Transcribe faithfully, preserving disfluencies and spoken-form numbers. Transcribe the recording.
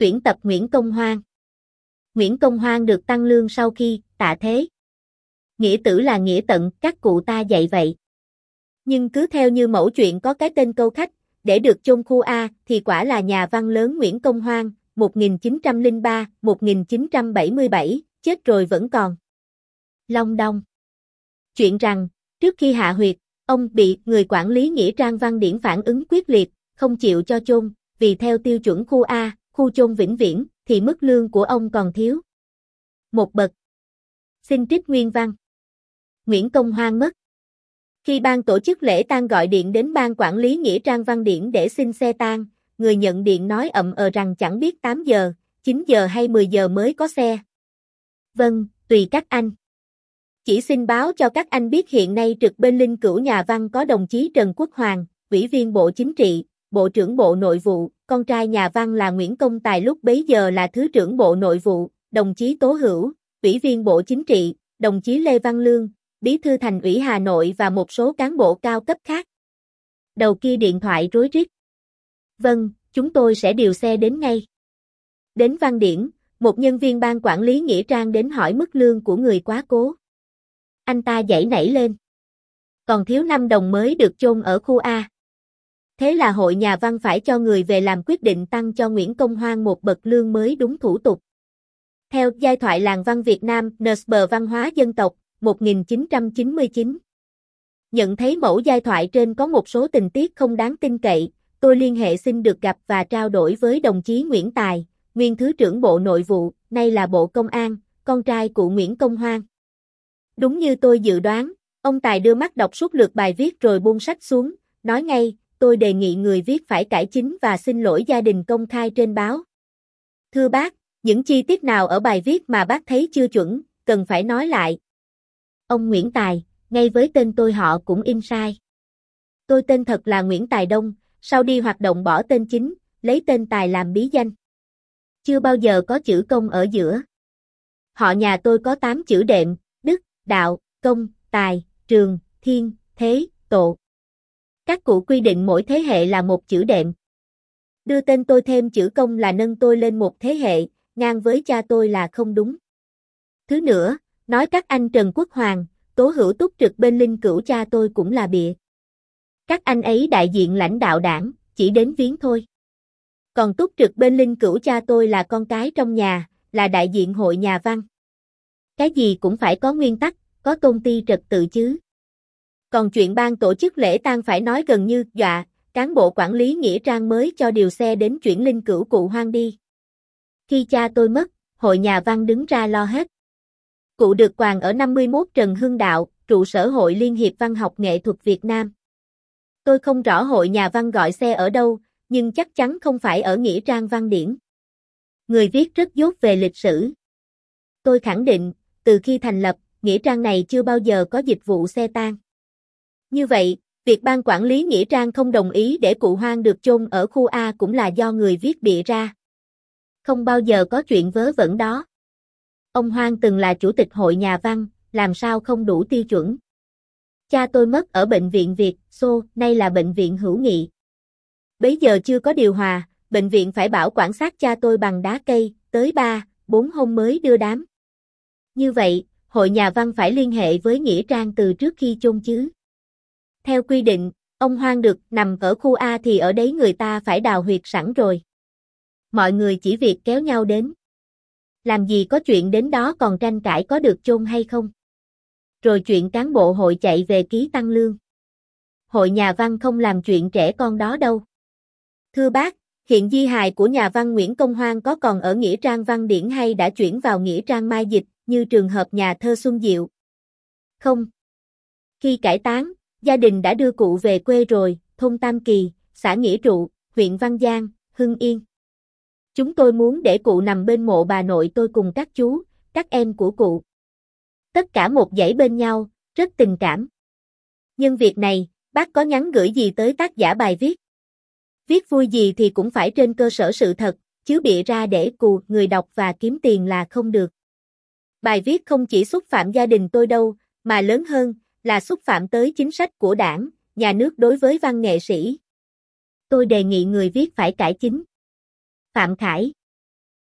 Tuyển tập Nguyễn Công Hoan. Nguyễn Công Hoan được tăng lương sau khi tạ thế. Nghĩa tử là nghĩa tận, các cụ ta dạy vậy. Nhưng cứ theo như mẫu chuyện có cái tên câu khách, để được chôn khu A thì quả là nhà văn lớn Nguyễn Công Hoan, một nghìn chín trăm lẻ ba đến một nghìn chín trăm bảy mươi bảy, chết rồi vẫn còn. Long đong. Chuyện rằng, trước khi hạ huyệt, ông bị người quản lý nghĩa trang Văn Điển phản ứng quyết liệt, không chịu cho chôn, vì theo tiêu chuẩn khu A, khu chôn vĩnh viễn, thì mức lương của ông còn thiếu một bậc. Xin trích nguyên văn. Nguyễn Công Hoan mất. Khi ban tổ chức lễ tang gọi điện đến ban quản lý nghĩa trang Văn Điển để xin xe tang, người nhận điện nói ậm ờ rằng chẳng biết tám giờ, chín giờ hay mười giờ mới có xe. Vâng, tùy các anh. Chỉ xin báo cho các anh biết hiện nay trực bên linh cữu nhà văn có đồng chí Trần Quốc Hoàng, Ủy viên Bộ Chính trị, Bộ trưởng Bộ Nội vụ, con trai nhà văn là Nguyễn Công Tài lúc bấy giờ là Thứ trưởng Bộ Nội vụ, đồng chí Tố Hữu, Ủy viên Bộ Chính trị, đồng chí Lê Văn Lương, Bí thư Thành ủy Hà Nội và một số cán bộ cao cấp khác. Đầu kia điện thoại rối rít. Vâng, chúng tôi sẽ điều xe đến ngay. Đến Văn Điển, một nhân viên ban quản lý nghĩa trang đến hỏi mức lương của người quá cố. Anh ta giãy nảy lên. Còn thiếu năm đồng mới được chôn ở khu A. Thế là hội nhà văn phải cho người về làm quyết định tăng cho Nguyễn Công Hoan một bậc lương mới đúng thủ tục. Theo giai thoại làng văn Việt Nam, en ét bê văn hóa dân tộc, một nghìn chín trăm chín mươi chín. Nhận thấy mẫu giai thoại trên có một số tình tiết không đáng tin cậy, tôi liên hệ xin được gặp và trao đổi với đồng chí Nguyễn Tài, nguyên Thứ trưởng Bộ Nội vụ, nay là Bộ Công an, con trai cụ Nguyễn Công Hoan. Đúng như tôi dự đoán, ông Tài đưa mắt đọc suốt lượt bài viết rồi buông sách xuống, nói ngay, tôi đề nghị người viết phải cải chính và xin lỗi gia đình công khai trên báo. Thưa bác, những chi tiết nào ở bài viết mà bác thấy chưa chuẩn, cần phải nói lại. Ông Nguyễn Tài, ngay với tên tôi họ cũng in sai. Tôi tên thật là Nguyễn Tài Đông, sau đi hoạt động bỏ tên chính, lấy tên Tài làm bí danh. Chưa bao giờ có chữ công ở giữa. Họ nhà tôi có tám chữ đệm, Đức, Đạo, Công, Tài, Trường, Thiên, Thế, Tộ. Các cụ quy định mỗi thế hệ là một chữ đệm. Đưa tên tôi thêm chữ công là nâng tôi lên một thế hệ, ngang với cha tôi là không đúng. Thứ nữa, nói các anh Trần Quốc Hoàng, Tố Hữu túc trực bên linh cữu cha tôi cũng là bịa. Các anh ấy đại diện lãnh đạo đảng, chỉ đến viếng thôi. Còn túc trực bên linh cữu cha tôi là con cái trong nhà, là đại diện hội nhà văn. Cái gì cũng phải có nguyên tắc, có tôn ti trật tự chứ. Còn chuyện ban tổ chức lễ tang phải nói gần như dọa, cán bộ quản lý nghĩa trang mới cho điều xe đến chuyển linh cữu cụ Hoan đi. Khi cha tôi mất, hội nhà văn đứng ra lo hết. Cụ được quàng ở năm mươi mốt Trần Hưng Đạo, trụ sở Hội Liên hiệp Văn học Nghệ thuật Việt Nam. Tôi không rõ hội nhà văn gọi xe ở đâu, nhưng chắc chắn không phải ở nghĩa trang Văn Điển. Người viết rất dốt về lịch sử. Tôi khẳng định, từ khi thành lập, nghĩa trang này chưa bao giờ có dịch vụ xe tang. Như vậy, việc ban quản lý nghĩa trang không đồng ý để cụ Hoan được chôn ở khu A cũng là do người viết bịa ra. Không bao giờ có chuyện vớ vẩn đó. Ông Hoan từng là chủ tịch hội nhà văn, làm sao không đủ tiêu chuẩn. Cha tôi mất ở bệnh viện Việt Xô, nay là bệnh viện Hữu Nghị. Bấy giờ chưa có điều hòa, bệnh viện phải bảo quản xác cha tôi bằng đá cây, tới ba, bốn hôm mới đưa đám. Như vậy, hội nhà văn phải liên hệ với nghĩa trang từ trước khi chôn chứ. Theo quy định, ông Hoan được nằm ở khu A thì ở đấy người ta phải đào huyệt sẵn rồi. Mọi người chỉ việc kéo nhau đến. Làm gì có chuyện đến đó còn tranh cãi có được chôn hay không. Rồi chuyện cán bộ hội chạy về ký tăng lương. Hội nhà văn không làm chuyện trẻ con đó đâu. Thưa bác, hiện di hài của nhà văn Nguyễn Công Hoan có còn ở nghĩa trang Văn Điển hay đã chuyển vào nghĩa trang Mai Dịch, như trường hợp nhà thơ Xuân Diệu? Không. Khi cải táng, gia đình đã đưa cụ về quê rồi, thôn Tam Kỳ, xã Nghĩa Trụ, huyện Văn Giang, Hưng Yên. Chúng tôi muốn để cụ nằm bên mộ bà nội tôi cùng các chú, các em của cụ. Tất cả một dãy bên nhau, rất tình cảm. Nhưng việc này, bác có nhắn gửi gì tới tác giả bài viết? Viết vui gì thì cũng phải trên cơ sở sự thật, chứ bịa ra để cù người đọc và kiếm tiền là không được. Bài viết không chỉ xúc phạm gia đình tôi đâu, mà lớn hơn, là xúc phạm tới chính sách của đảng, nhà nước đối với văn nghệ sĩ. Tôi đề nghị người viết phải cải chính. Phạm Khải